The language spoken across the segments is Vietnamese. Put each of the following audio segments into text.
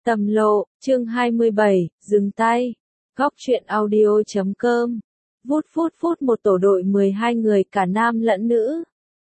Tầm lộ, chương 27, dừng tay. Góc truyện audio.com. Phút một tổ đội 12 người cả nam lẫn nữ.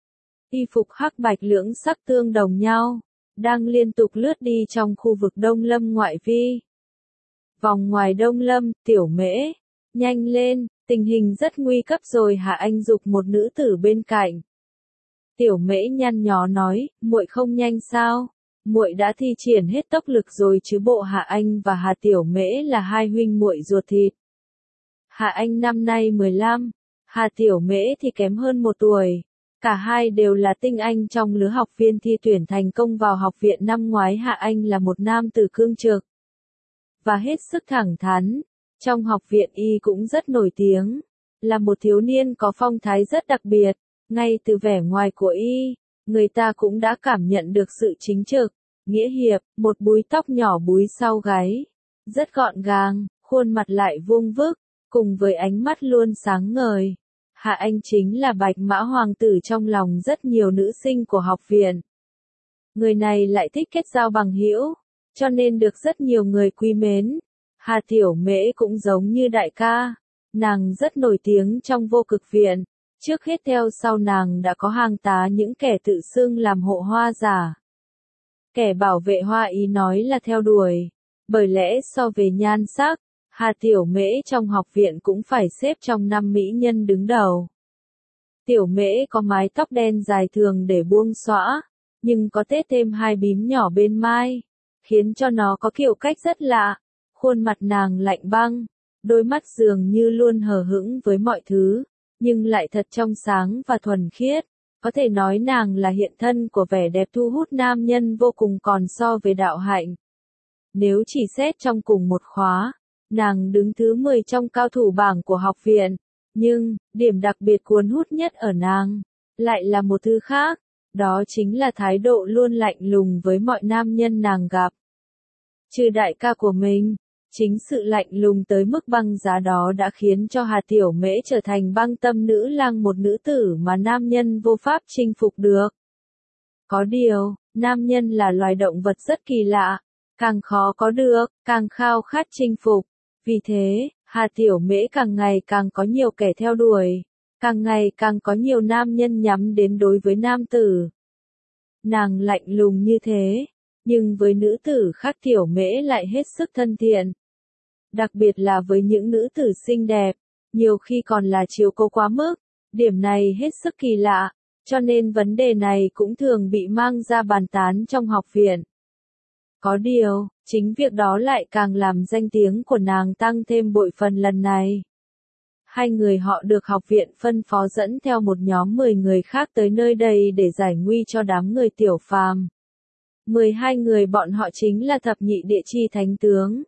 Y phục hắc bạch lưỡng sắc tương đồng nhau, đang liên tục lướt đi trong khu vực Đông Lâm ngoại vi. Vòng ngoài Đông Lâm, Tiểu Mễ, nhanh lên, tình hình rất nguy cấp rồi hả, anh giục một nữ tử bên cạnh. Tiểu Mễ nhăn nhó nói, muội không nhanh sao? Muội đã thi triển hết tốc lực rồi chứ bộ. Hạ Anh và Hà Tiểu Mễ là hai huynh muội ruột thịt. Hạ Anh năm nay 15, Hà Tiểu Mễ thì kém hơn 1 tuổi. Cả hai đều là tinh anh trong lứa học viên thi tuyển thành công vào học viện năm ngoái. Hạ Anh là một nam tử cương trực và hết sức thẳng thắn. Trong học viện y cũng rất nổi tiếng, là một thiếu niên có phong thái rất đặc biệt. Ngay từ vẻ ngoài của y, người ta cũng đã cảm nhận được sự chính trực, nghĩa hiệp, một búi tóc nhỏ búi sau gáy, rất gọn gàng, khuôn mặt lại vuông vức, cùng với ánh mắt luôn sáng ngời. Hạ Anh chính là bạch mã hoàng tử trong lòng rất nhiều nữ sinh của học viện. Người này lại thích kết giao bằng hữu, cho nên được rất nhiều người quý mến. Hà Tiểu Mễ cũng giống như đại ca, nàng rất nổi tiếng trong vô cực viện. Trước hết theo sau nàng đã có hàng tá những kẻ tự xưng làm hộ hoa giả. Kẻ bảo vệ hoa ý nói là theo đuổi, bởi lẽ so về nhan sắc, Hà Tiểu Mễ trong học viện cũng phải xếp trong 5 mỹ nhân đứng đầu. Tiểu Mễ có mái tóc đen dài thường để buông xõa, nhưng có tết thêm 2 bím nhỏ bên mai, khiến cho nó có kiểu cách rất lạ. Khuôn mặt nàng lạnh băng, đôi mắt dường như luôn hờ hững với mọi thứ, nhưng lại thật trong sáng và thuần khiết. Có thể nói nàng là hiện thân của vẻ đẹp thu hút nam nhân vô cùng. Còn so về đạo hạnh, nếu chỉ xét trong cùng một khóa, nàng đứng thứ 10 trong cao thủ bảng của học viện. Nhưng, điểm đặc biệt cuốn hút nhất ở nàng, lại là một thứ khác, đó chính là thái độ luôn lạnh lùng với mọi nam nhân nàng gặp. Trừ đại ca của mình, chính sự lạnh lùng tới mức băng giá đó đã khiến cho Hà Tiểu Mễ trở thành băng tâm nữ lang, một nữ tử mà nam nhân vô pháp chinh phục được. Có điều, nam nhân là loài động vật rất kỳ lạ, càng khó có được, càng khao khát chinh phục. Vì thế, Hà Tiểu Mễ càng ngày càng có nhiều kẻ theo đuổi, càng ngày càng có nhiều nam nhân nhắm đến đối với nam tử. Nàng lạnh lùng như thế, nhưng với nữ tử khác Tiểu Mễ lại hết sức thân thiện. Đặc biệt là với những nữ tử xinh đẹp, nhiều khi còn là chiếu cố quá mức. Điểm này hết sức kỳ lạ, cho nên vấn đề này cũng thường bị mang ra bàn tán trong học viện. Có điều, chính việc đó lại càng làm danh tiếng của nàng tăng thêm bội phần lần này. Hai người họ được học viện phân phó dẫn theo một nhóm 10 người khác tới nơi đây để giải nguy cho đám người tiểu phàm. 12 người bọn họ chính là thập nhị địa chi thánh tướng.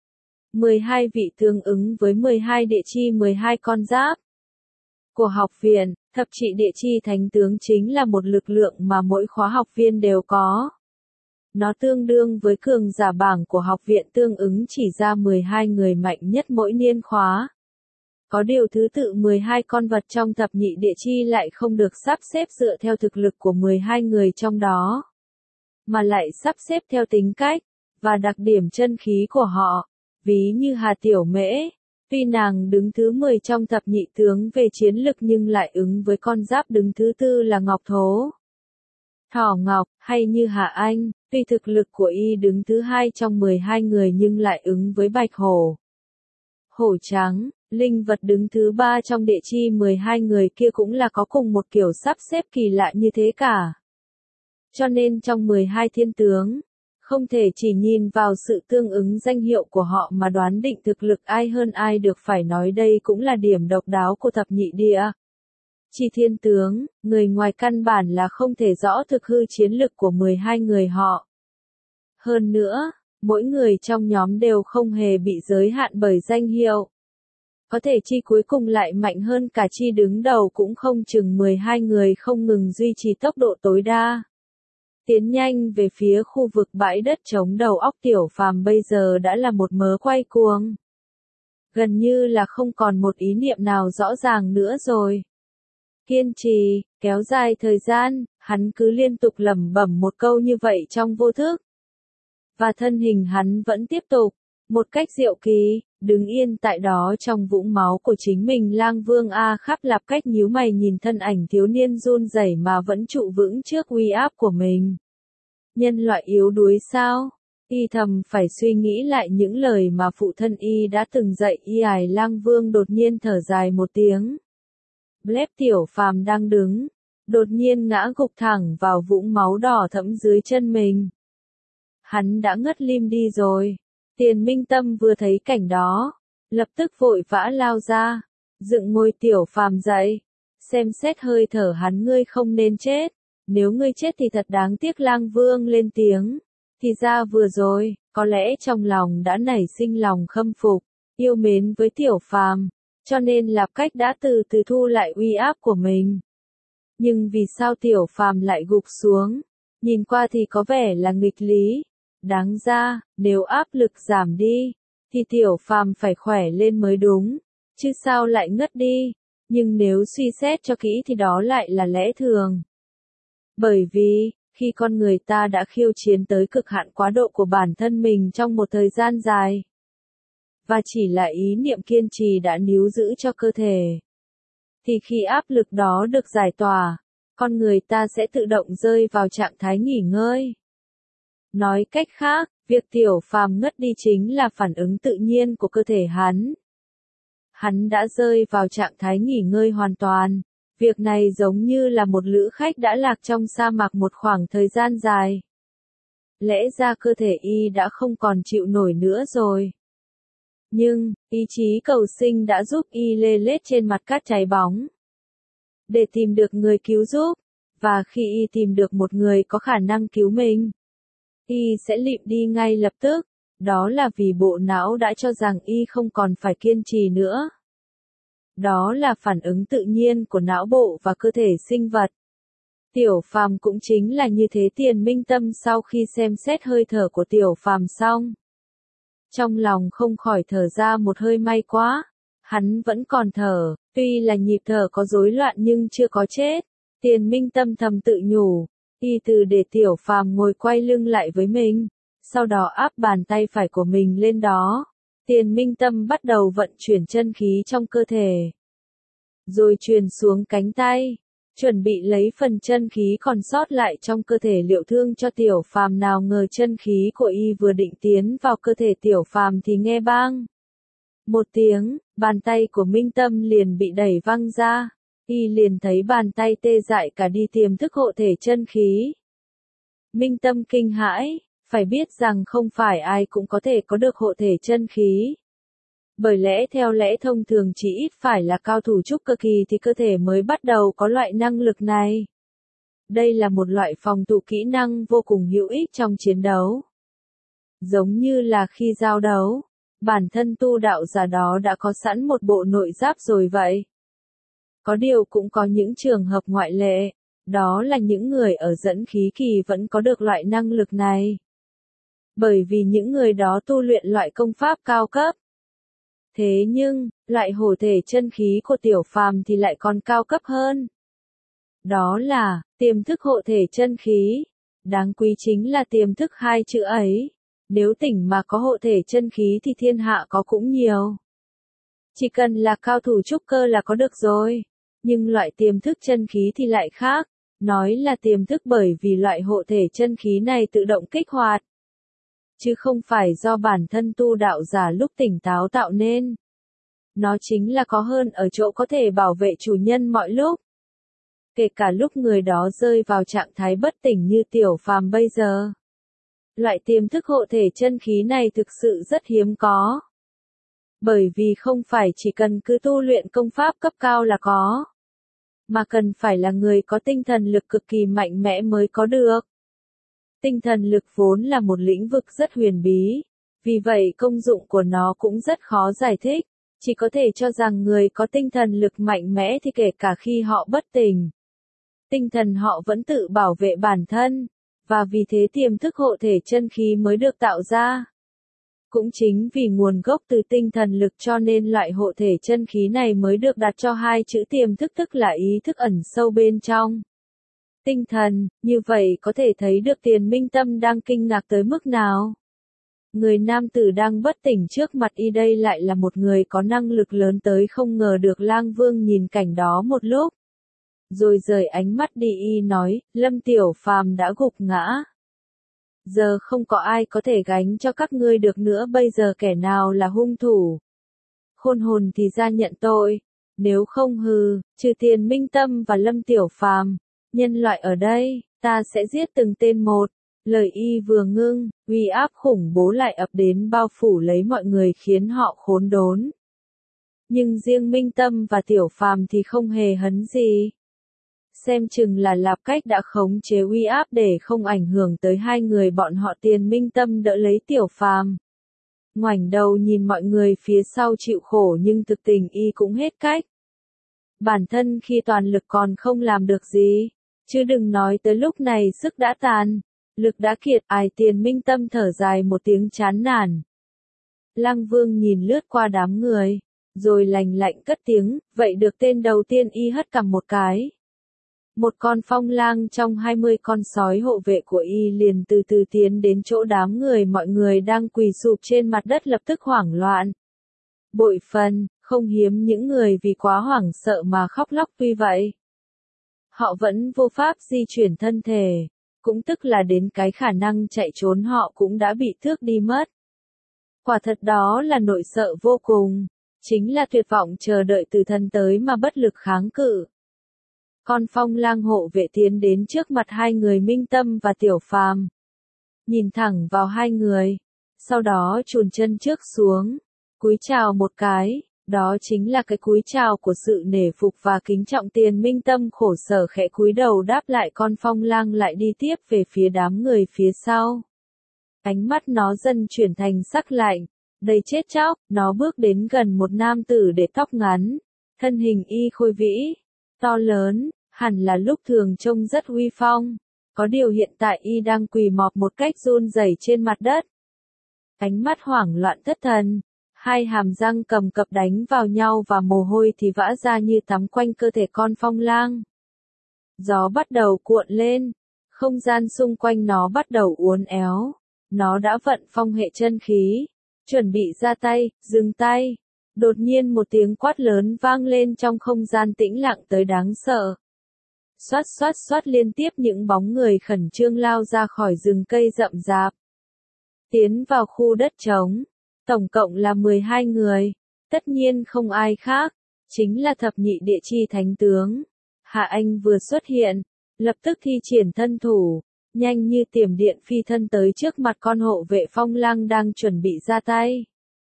12 vị tương ứng với 12 địa chi 12 con giáp của học viện. Thập nhị địa chi thánh tướng chính là một lực lượng mà mỗi khóa học viên đều có. Nó tương đương với cường giả bảng của học viện, tương ứng chỉ ra 12 người mạnh nhất mỗi niên khóa. Có điều thứ tự 12 con vật trong thập nhị địa chi lại không được sắp xếp dựa theo thực lực của 12 người trong đó, mà lại sắp xếp theo tính cách và đặc điểm chân khí của họ. Ví như Hà Tiểu Mễ, tuy nàng đứng thứ 10 trong thập nhị tướng về chiến lực nhưng lại ứng với con giáp đứng thứ 4 là Ngọc Thố, Thỏ Ngọc. Hay như Hà Anh, tuy thực lực của y đứng thứ 2 trong 12 người nhưng lại ứng với Bạch Hổ, Hổ Trắng. Linh vật đứng thứ 3 trong địa chi 12 người kia cũng là có cùng một kiểu sắp xếp kỳ lạ như thế cả. Cho nên trong 12 thiên tướng, không thể chỉ nhìn vào sự tương ứng danh hiệu của họ mà đoán định thực lực ai hơn ai được, phải nói đây cũng là điểm độc đáo của thập nhị địa chi thiên tướng. Người ngoài căn bản là không thể rõ thực hư chiến lực của 12 người họ. Hơn nữa, mỗi người trong nhóm đều không hề bị giới hạn bởi danh hiệu. Có thể chi cuối cùng lại mạnh hơn cả chi đứng đầu cũng không chừng. 12 người không ngừng duy trì tốc độ tối đa, tiến nhanh về phía khu vực bãi đất trống. Đầu óc tiểu phàm bây giờ đã là một mớ quay cuồng, gần như là không còn một ý niệm nào rõ ràng nữa rồi. Kiên trì, kéo dài thời gian, hắn cứ liên tục lẩm bẩm một câu như vậy trong vô thức. Và thân hình hắn vẫn tiếp tục, một cách diệu kỳ, đứng yên tại đó trong vũng máu của chính mình. Lang Vương A Khắp Lạp Cách nhíu mày nhìn thân ảnh thiếu niên run rẩy mà vẫn trụ vững trước uy áp của mình. Nhân loại yếu đuối sao? Y thầm phải suy nghĩ lại những lời mà phụ thân y đã từng dạy y. Lang Vương đột nhiên thở dài một tiếng. Blép Tiểu Phàm đang đứng, đột nhiên ngã gục thẳng vào vũng máu đỏ thẫm dưới chân mình. Hắn đã ngất lim đi rồi. Tiền Minh Tâm vừa thấy cảnh đó, lập tức vội vã lao ra, dựng ngôi Tiểu Phàm dậy, xem xét hơi thở hắn. Ngươi không nên chết, nếu ngươi chết thì thật đáng tiếc. Lang Vương lên tiếng, thì ra vừa rồi, có lẽ trong lòng đã nảy sinh lòng khâm phục, yêu mến với Tiểu Phàm, cho nên Lạp Cách đã từ từ thu lại uy áp của mình. Nhưng vì sao Tiểu Phàm lại gục xuống? Nhìn qua thì có vẻ là nghịch lý. Đáng ra, nếu áp lực giảm đi, thì Tiểu Phàm phải khỏe lên mới đúng, chứ sao lại ngất đi? Nhưng nếu suy xét cho kỹ thì đó lại là lẽ thường. Bởi vì, khi con người ta đã khiêu chiến tới cực hạn quá độ của bản thân mình trong một thời gian dài, và chỉ là ý niệm kiên trì đã níu giữ cho cơ thể, thì khi áp lực đó được giải tỏa, con người ta sẽ tự động rơi vào trạng thái nghỉ ngơi. Nói cách khác, việc Tiểu Phàm ngất đi chính là phản ứng tự nhiên của cơ thể hắn. Hắn đã rơi vào trạng thái nghỉ ngơi hoàn toàn. Việc này giống như là một lữ khách đã lạc trong sa mạc một khoảng thời gian dài. Lẽ ra cơ thể y đã không còn chịu nổi nữa rồi. Nhưng, ý chí cầu sinh đã giúp y lê lết trên mặt cát cháy bóng, để tìm được người cứu giúp, và khi y tìm được một người có khả năng cứu mình, y sẽ lịm đi ngay lập tức. Đó là vì bộ não đã cho rằng y không còn phải kiên trì nữa. Đó là phản ứng tự nhiên của não bộ và cơ thể sinh vật. Tiểu Phàm cũng chính là như thế. Tiền Minh Tâm sau khi xem xét hơi thở của Tiểu Phàm xong, trong lòng không khỏi thở ra một hơi. May quá, hắn vẫn còn thở, tuy là nhịp thở có rối loạn nhưng chưa có chết. Tiền Minh Tâm thầm tự nhủ, y từ để Tiểu Phàm ngồi quay lưng lại với mình, sau đó áp bàn tay phải của mình lên đó. Tiền Minh Tâm bắt đầu vận chuyển chân khí trong cơ thể, rồi truyền xuống cánh tay, chuẩn bị lấy phần chân khí còn sót lại trong cơ thể liệu thương cho Tiểu Phàm. Nào ngờ chân khí của y vừa định tiến vào cơ thể Tiểu Phàm thì nghe bang một tiếng, bàn tay của Minh Tâm liền bị đẩy văng ra. Y liền thấy bàn tay tê dại cả đi. Tiềm thức hộ thể chân khí. Minh Tâm kinh hãi, phải biết rằng không phải ai cũng có thể có được hộ thể chân khí. Bởi lẽ theo lẽ thông thường chỉ ít phải là cao thủ trúc cơ kỳ thì cơ thể mới bắt đầu có loại năng lực này. Đây là một loại phòng thủ kỹ năng vô cùng hữu ích trong chiến đấu. Giống như là khi giao đấu, bản thân tu đạo giả đó đã có sẵn một bộ nội giáp rồi vậy. Có điều cũng có những trường hợp ngoại lệ, đó là những người ở dẫn khí kỳ vẫn có được loại năng lực này. Bởi vì những người đó tu luyện loại công pháp cao cấp. Thế nhưng, loại hộ thể chân khí của Tiểu Phàm thì lại còn cao cấp hơn. Đó là, tiềm thức hộ thể chân khí. Đáng quý chính là tiềm thức hai chữ ấy. Nếu tỉnh mà có hộ thể chân khí thì thiên hạ có cũng nhiều. Chỉ cần là cao thủ trúc cơ là có được rồi. Nhưng loại tiềm thức chân khí thì lại khác. Nói là tiềm thức bởi vì loại hộ thể chân khí này tự động kích hoạt, chứ không phải do bản thân tu đạo giả lúc tỉnh táo tạo nên. Nó chính là có hơn ở chỗ có thể bảo vệ chủ nhân mọi lúc. Kể cả lúc người đó rơi vào trạng thái bất tỉnh như Tiểu Phàm bây giờ. Loại tiềm thức hộ thể chân khí này thực sự rất hiếm có. Bởi vì không phải chỉ cần cứ tu luyện công pháp cấp cao là có, mà cần phải là người có tinh thần lực cực kỳ mạnh mẽ mới có được. Tinh thần lực vốn là một lĩnh vực rất huyền bí, vì vậy công dụng của nó cũng rất khó giải thích, chỉ có thể cho rằng người có tinh thần lực mạnh mẽ thì kể cả khi họ bất tỉnh, tinh thần họ vẫn tự bảo vệ bản thân, và vì thế tiềm thức hộ thể chân khí mới được tạo ra. Cũng chính vì nguồn gốc từ tinh thần lực cho nên loại hộ thể chân khí này mới được đặt cho hai chữ tiềm thức, tức là ý thức ẩn sâu bên trong tinh thần. Như vậy có thể thấy được Tiền Minh Tâm đang kinh ngạc tới mức nào. Người nam tử đang bất tỉnh trước mặt y đây lại là một người có năng lực lớn tới không ngờ được. Lang Vương nhìn cảnh đó một lúc, rồi rời ánh mắt đi, y nói, Lâm Tiểu Phàm đã gục ngã. Giờ không có ai có thể gánh cho các ngươi được nữa, bây giờ kẻ nào là hung thủ? Khôn hồn thì ra nhận tội, nếu không trừ Tiền Minh Tâm và Lâm Tiểu Phàm, nhân loại ở đây, ta sẽ giết từng tên một. Lời y vừa ngưng, uy áp khủng bố lại ập đến bao phủ lấy mọi người khiến họ khốn đốn. Nhưng riêng Minh Tâm và Tiểu Phàm thì không hề hấn gì. Xem chừng là Lạp Cách đã khống chế uy áp để không ảnh hưởng tới hai người bọn họ. Tiền Minh Tâm đỡ lấy Tiểu Phàm, ngoảnh đầu nhìn mọi người phía sau chịu khổ nhưng thực tình y cũng hết cách. Bản thân khi toàn lực còn không làm được gì, chứ đừng nói tới lúc này sức đã tàn, lực đã kiệt. Tiền Minh Tâm thở dài một tiếng chán nản. Lăng Vương nhìn lướt qua đám người, rồi lành lạnh cất tiếng, vậy được. Tên đầu tiên y hất cằm một cái. Một con phong lang trong 20 con sói hộ vệ của y liền từ từ tiến đến chỗ đám người. Mọi người đang quỳ sụp trên mặt đất lập tức hoảng loạn. Bội phần, không hiếm những người vì quá hoảng sợ mà khóc lóc. Tuy vậy, họ vẫn vô pháp di chuyển thân thể, cũng tức là đến cái khả năng chạy trốn họ cũng đã bị thước đi mất. Quả thật đó là nỗi sợ vô cùng, chính là tuyệt vọng chờ đợi tử thần tới mà bất lực kháng cự. Con phong lang hộ vệ tiến đến trước mặt hai người Minh Tâm và Tiểu Phàm, nhìn thẳng vào hai người, sau đó chùn chân trước xuống, cúi chào một cái, đó chính là cái cúi chào của sự nể phục và kính trọng. Tiền Minh Tâm khổ sở khẽ cúi đầu đáp lại. Con phong lang lại đi tiếp về phía đám người phía sau. Ánh mắt nó dần chuyển thành sắc lạnh, đầy chết chóc. Nó bước đến gần một nam tử để tóc ngắn, thân hình y khôi vĩ, to lớn, hẳn là lúc thường trông rất uy phong. Có điều hiện tại y đang quỳ mọp một cách run rẩy trên mặt đất. Ánh mắt hoảng loạn thất thần, hai hàm răng cầm cập đánh vào nhau và mồ hôi thì vã ra như tắm quanh cơ thể con phong lang. Gió bắt đầu cuộn lên, không gian xung quanh nó bắt đầu uốn éo. Nó đã vận phong hệ chân khí, chuẩn bị ra tay. Dừng tay. Đột nhiên một tiếng quát lớn vang lên trong không gian tĩnh lặng tới đáng sợ. Xoát xoát xoát liên tiếp những bóng người khẩn trương lao ra khỏi rừng cây rậm rạp, tiến vào khu đất trống. Tổng cộng là 12 người, tất nhiên không ai khác, chính là thập nhị địa chi thánh tướng. Hạ Anh vừa xuất hiện, lập tức thi triển thân thủ, nhanh như tiềm điện phi thân tới trước mặt con hộ vệ phong lang đang chuẩn bị ra tay.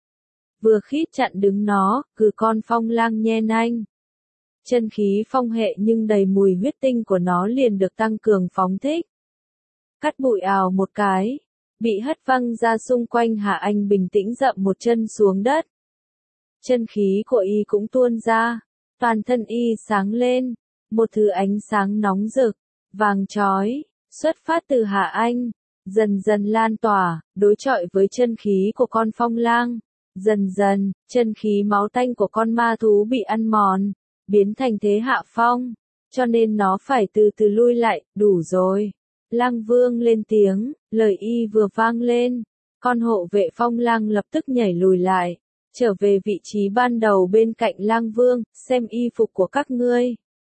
Vừa khít chặn đứng nó, con phong lang nhe nanh. Chân khí phong hệ nhưng đầy mùi huyết tinh của nó liền được tăng cường phóng thích. Cắt bụi ào một cái, bị hất văng ra xung quanh. Hạ Anh bình tĩnh dậm một chân xuống đất. Chân khí của y cũng tuôn ra, toàn thân y sáng lên, một thứ ánh sáng nóng rực, vàng chói, xuất phát từ Hạ Anh, dần dần lan tỏa, đối chọi với chân khí của con phong lang. Dần dần, chân khí máu tanh của con ma thú bị ăn mòn, biến thành thế hạ phong, cho nên nó phải từ từ lui lại. Đủ rồi. Lăng Vương lên tiếng, lời y vừa vang lên, con hộ vệ phong lang lập tức nhảy lùi lại, trở về vị trí ban đầu bên cạnh Lăng Vương. Xem y phục của các ngươi,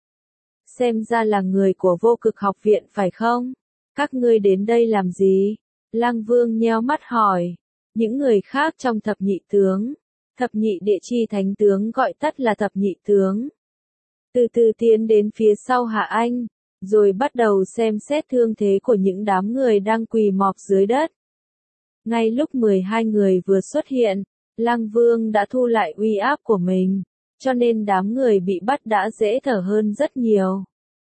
xem ra là người của Vô Cực học viện phải không? Các ngươi đến đây làm gì? Lăng Vương nheo mắt hỏi. Những người khác trong thập nhị tướng, thập nhị địa chi thánh tướng gọi tắt là thập nhị tướng, từ từ tiến đến phía sau Hạ Anh, rồi bắt đầu xem xét thương thế của những đám người đang quỳ mọp dưới đất. Ngay lúc 12 người vừa xuất hiện, Lăng Vương đã thu lại uy áp của mình, cho nên đám người bị bắt đã dễ thở hơn rất nhiều.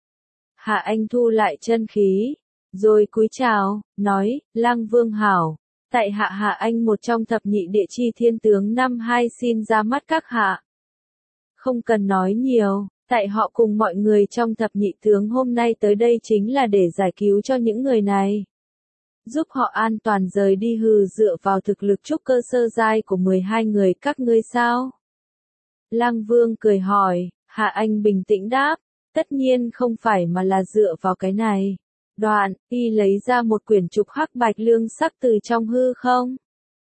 Hạ Anh thu lại chân khí, rồi cúi chào, nói, Lăng Vương hảo, tại Hạ Anh một trong thập nhị địa chi thiên tướng năm 2 xin ra mắt các hạ. Không cần nói nhiều, tại họ cùng mọi người trong thập nhị tướng hôm nay tới đây chính là để giải cứu cho những người này, giúp họ an toàn rời đi. Dựa vào thực lực trúc cơ sơ giai của 12 người các ngươi sao? Lăng Vương cười hỏi. Hạ Anh bình tĩnh đáp, tất nhiên không phải mà là dựa vào cái này. Đoạn, y lấy ra một quyển trục hắc bạch lương sắc từ trong hư không.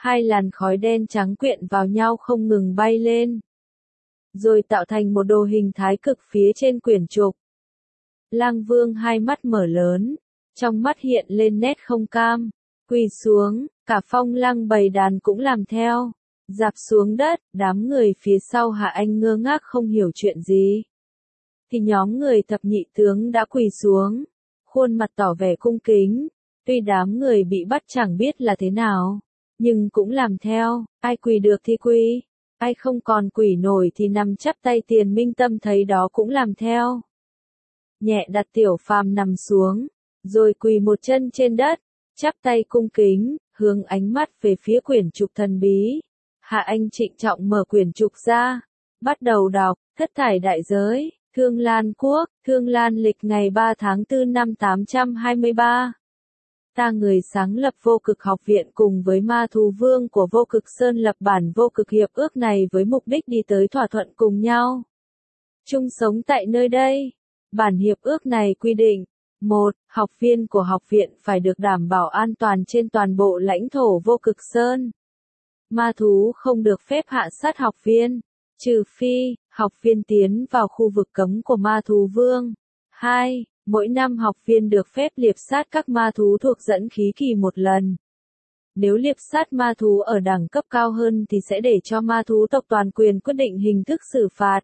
Hai làn khói đen trắng quyện vào nhau không ngừng bay lên, rồi tạo thành một đồ hình thái cực phía trên quyển trục. Lang Vương hai mắt mở lớn, trong mắt hiện lên nét không cam, quỳ xuống, cả Phong Lăng bầy đàn cũng làm theo, rạp xuống đất, đám người phía sau Hạ Anh ngơ ngác không hiểu chuyện gì. Thì nhóm người thập nhị tướng đã quỳ xuống, khuôn mặt tỏ vẻ cung kính, tuy đám người bị bắt chẳng biết là thế nào, nhưng cũng làm theo, ai quỳ được thì quỳ, ai không còn quỳ nổi thì nằm chắp tay. Tiền Minh Tâm thấy đó cũng làm theo. Nhẹ đặt Tiểu Phàm nằm xuống, rồi quỳ một chân trên đất, chắp tay cung kính, hướng ánh mắt về phía quyển trục thần bí. Hạ Anh trịnh trọng mở quyển trục ra, bắt đầu đọc, thất thải đại giới, Thương Lan Quốc, Thương Lan lịch ngày 3 tháng 4 năm 823. Ta người sáng lập Vô Cực Học Viện cùng với Ma Thú Vương của Vô Cực Sơn lập bản Vô Cực Hiệp ước này với mục đích đi tới thỏa thuận cùng nhau, chung sống tại nơi đây. Bản hiệp ước này quy định: 1. Học viên của học viện phải được đảm bảo an toàn trên toàn bộ lãnh thổ Vô Cực Sơn. Ma thú không được phép hạ sát học viên, trừ phi học viên tiến vào khu vực cấm của Ma Thú Vương. 2. Mỗi năm học viên được phép liệp sát các ma thú thuộc dẫn khí kỳ một lần. Nếu liệp sát ma thú ở đẳng cấp cao hơn thì sẽ để cho ma thú tộc toàn quyền quyết định hình thức xử phạt.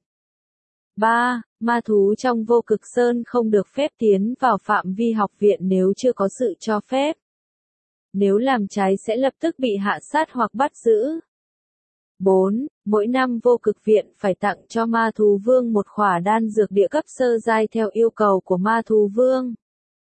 3. Ma thú trong Vô Cực Sơn không được phép tiến vào phạm vi học viện nếu chưa có sự cho phép. Nếu làm trái sẽ lập tức bị hạ sát hoặc bắt giữ. 4. Mỗi năm Vô Cực Viện phải tặng cho Ma Thú Vương một khỏa đan dược địa cấp sơ giai theo yêu cầu của Ma Thú Vương.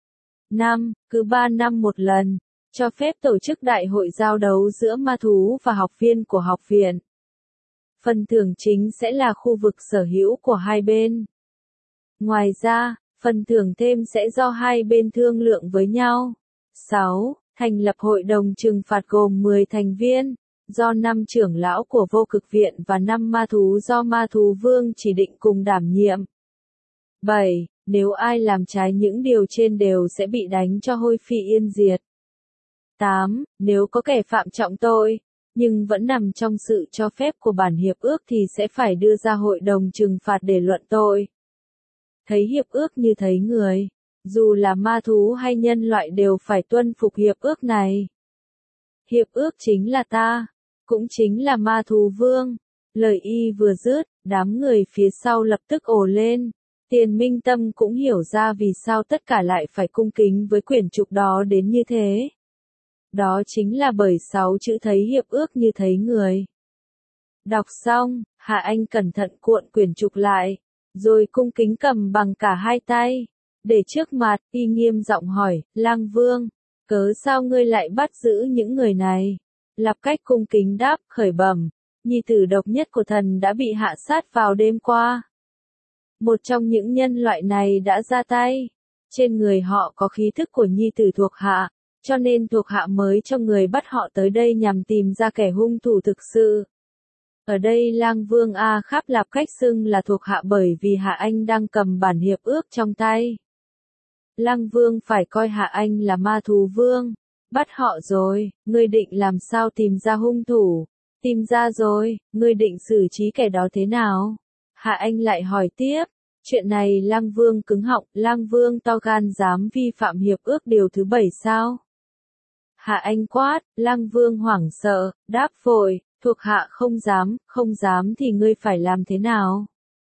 5. Cứ 3 năm một lần, cho phép tổ chức đại hội giao đấu giữa ma thú và học viên của học viện. Phần thưởng chính sẽ là khu vực sở hữu của hai bên. Ngoài ra, phần thưởng thêm sẽ do hai bên thương lượng với nhau. 6. Thành lập hội đồng trừng phạt gồm 10 thành viên, do 5 trưởng lão của Vô Cực Viện và 5 ma thú do Ma Thú Vương chỉ định cùng đảm nhiệm. 7. Nếu ai làm trái những điều trên đều sẽ bị đánh cho hôi phi yên diệt. 8. Nếu có kẻ phạm trọng tội, nhưng vẫn nằm trong sự cho phép của bản hiệp ước thì sẽ phải đưa ra hội đồng trừng phạt để luận tội. Thấy hiệp ước như thấy người, dù là ma thú hay nhân loại đều phải tuân phục hiệp ước này. Hiệp ước chính là ta, cũng chính là Ma Thú Vương. Lời y vừa dứt, đám người phía sau lập tức ồ lên. Tiền Minh Tâm cũng hiểu ra vì sao tất cả lại phải cung kính với quyển trục đó đến như thế. Đó chính là bởi 6 chữ thấy hiệp ước như thấy người. Đọc xong, Hạ Anh cẩn thận cuộn quyển trục lại, rồi cung kính cầm bằng cả hai tay, để trước mặt, y nghiêm giọng hỏi, Lang Vương, cớ sao ngươi lại bắt giữ những người này? Lạp Cách cung kính đáp, khởi bẩm, nhi tử độc nhất của thần đã bị hạ sát vào đêm qua. Một trong những nhân loại này đã ra tay, trên người họ có khí thức của nhi tử thuộc hạ, cho nên thuộc hạ mới cho người bắt họ tới đây nhằm tìm ra kẻ hung thủ thực sự. Ở đây Lang Vương A Khắp Lạp Cách xưng là thuộc hạ bởi vì Hạ Anh đang cầm bản hiệp ước trong tay. Lang Vương phải coi Hạ Anh là Ma Thú Vương. Bắt họ rồi, ngươi định làm sao tìm ra hung thủ? Tìm ra rồi, ngươi định xử trí kẻ đó thế nào? Hạ Anh lại hỏi tiếp. Chuyện này Lang Vương cứng họng, Lang Vương to gan dám vi phạm hiệp ước điều thứ 7 sao? Hạ Anh quát, Lang Vương hoảng sợ, đáp vội, thuộc hạ không dám thì ngươi phải làm thế nào?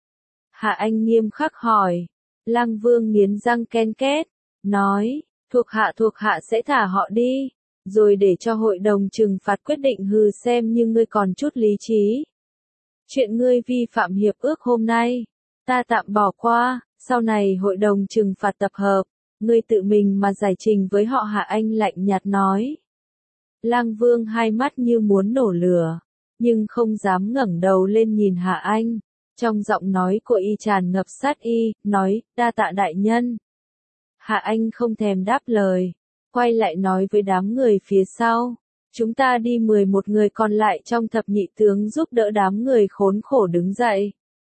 Hạ Anh nghiêm khắc hỏi. Lang Vương nghiến răng ken két, nói, thuộc hạ sẽ thả họ đi, rồi để cho hội đồng trừng phạt quyết định hừ xem như ngươi còn chút lý trí. Chuyện ngươi vi phạm hiệp ước hôm nay, ta tạm bỏ qua, sau này hội đồng trừng phạt tập hợp, ngươi tự mình mà giải trình với họ. Hạ Anh lạnh nhạt nói. Lang Vương hai mắt như muốn nổ lửa, nhưng không dám ngẩng đầu lên nhìn Hạ Anh. Trong giọng nói của y tràn ngập sát y, nói, đa tạ đại nhân. Hạ Anh không thèm đáp lời, quay lại nói với đám người phía sau. Chúng ta đi 11 người còn lại trong thập nhị tướng giúp đỡ đám người khốn khổ đứng dậy.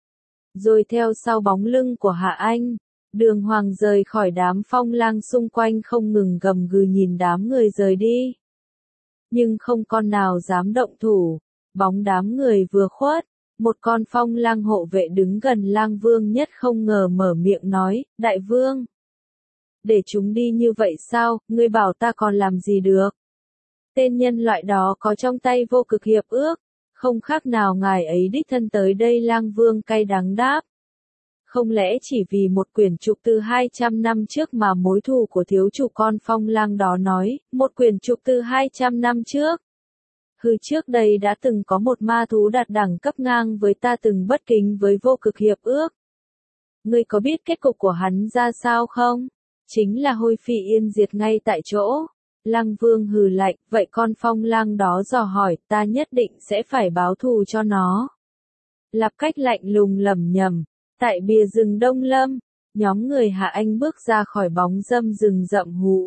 Rồi theo sau bóng lưng của Hạ Anh, Đường Hoàng rời khỏi đám phong lang xung quanh không ngừng gầm gừ nhìn đám người rời đi. nhưng không con nào dám động thủ. Bóng đám người vừa khuất, một con phong lang hộ vệ đứng gần Lang Vương Nhất không ngờ mở miệng nói, đại vương. Để chúng đi như vậy sao, ngươi bảo ta còn làm gì được? Tên nhân loại đó có trong tay vô cực hiệp ước, không khác nào ngài ấy đích thân tới đây. Lang Vương cay đắng đáp. Không lẽ chỉ vì một quyển trục từ 200 năm trước mà mối thù của thiếu chủ con phong lang đó nói, một quyển trục từ 200 năm trước? Trước đây đã từng có một ma thú đạt đẳng cấp ngang với ta từng bất kính với vô cực hiệp ước. Ngươi có biết kết cục của hắn ra sao không? Chính là hôi phi yên diệt ngay tại chỗ. Lang Vương hừ lạnh, vậy con phong lang đó dò hỏi, ta nhất định sẽ phải báo thù cho nó. Lạp Cách lạnh lùng lẩm nhẩm, tại bìa rừng Đông Lâm, nhóm người Hạ Anh bước ra khỏi bóng râm rừng rậm, hú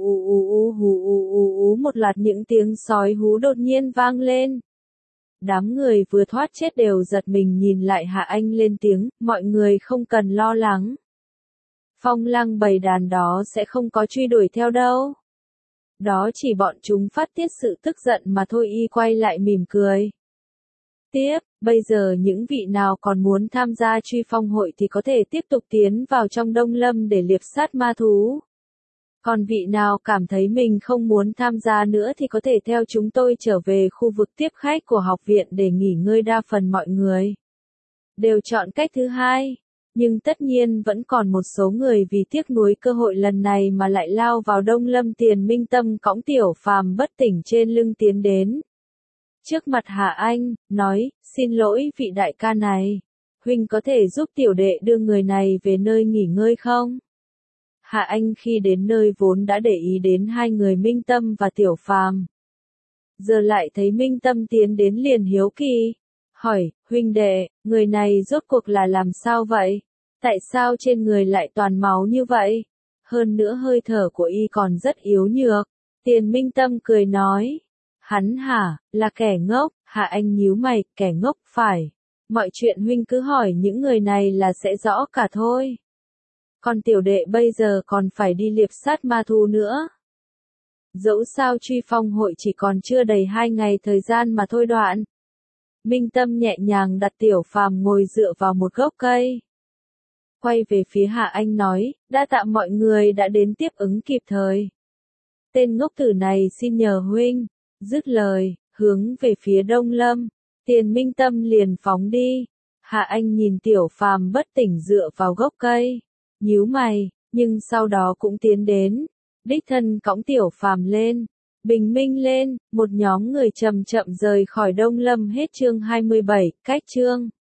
hú, một loạt những tiếng sói hú đột nhiên vang lên. Đám người vừa thoát chết đều giật mình nhìn lại Hạ Anh lên tiếng, mọi người không cần lo lắng. Phong lang bầy đàn đó sẽ không có truy đuổi theo đâu. Đó chỉ bọn chúng phát tiết sự tức giận mà thôi. Y quay lại mỉm cười. Tiếp, bây giờ những vị nào còn muốn tham gia truy phong hội thì có thể tiếp tục tiến vào trong Đông Lâm để liệp sát ma thú. Còn vị nào cảm thấy mình không muốn tham gia nữa thì có thể theo chúng tôi trở về khu vực tiếp khách của học viện để nghỉ ngơi. Đa phần mọi người đều chọn cách thứ hai. Nhưng tất nhiên vẫn còn một số người vì tiếc nuối cơ hội lần này mà lại lao vào Đông Lâm. Tiền Minh Tâm cõng Tiểu Phàm bất tỉnh trên lưng tiến đến trước mặt Hạ Anh, nói, xin lỗi vị đại ca này, huynh có thể giúp tiểu đệ đưa người này về nơi nghỉ ngơi không? Hạ Anh khi đến nơi vốn đã để ý đến hai người Minh Tâm và Tiểu Phàm. Giờ lại thấy Minh Tâm tiến đến liền hiếu kỳ, hỏi, huynh đệ, người này rốt cuộc là làm sao vậy? Tại sao trên người lại toàn máu như vậy? Hơn nữa hơi thở của y còn rất yếu nhược. Tiền Minh Tâm cười nói. Hắn hả, là kẻ ngốc? Hạ Anh nhíu mày, kẻ ngốc phải. Mọi chuyện huynh cứ hỏi những người này là sẽ rõ cả thôi. Còn tiểu đệ bây giờ còn phải đi liệp sát ma thú nữa. Dẫu sao truy phong hội chỉ còn chưa đầy 2 ngày thời gian mà thôi đoạn. Minh Tâm nhẹ nhàng đặt Tiểu Phàm ngồi dựa vào một gốc cây. Quay về phía Hạ Anh nói, đa tạ mọi người đã đến tiếp ứng kịp thời. Tên ngốc tử này xin nhờ huynh. Dứt lời, hướng về phía Đông Lâm, Tiền Minh Tâm liền phóng đi. Hạ Anh nhìn Tiểu Phàm bất tỉnh dựa vào gốc cây, nhíu mày, nhưng sau đó cũng tiến đến, đích thân cõng Tiểu Phàm lên. Bình minh lên, một nhóm người chậm chậm rời khỏi Đông Lâm. Hết chương 27, cách chương.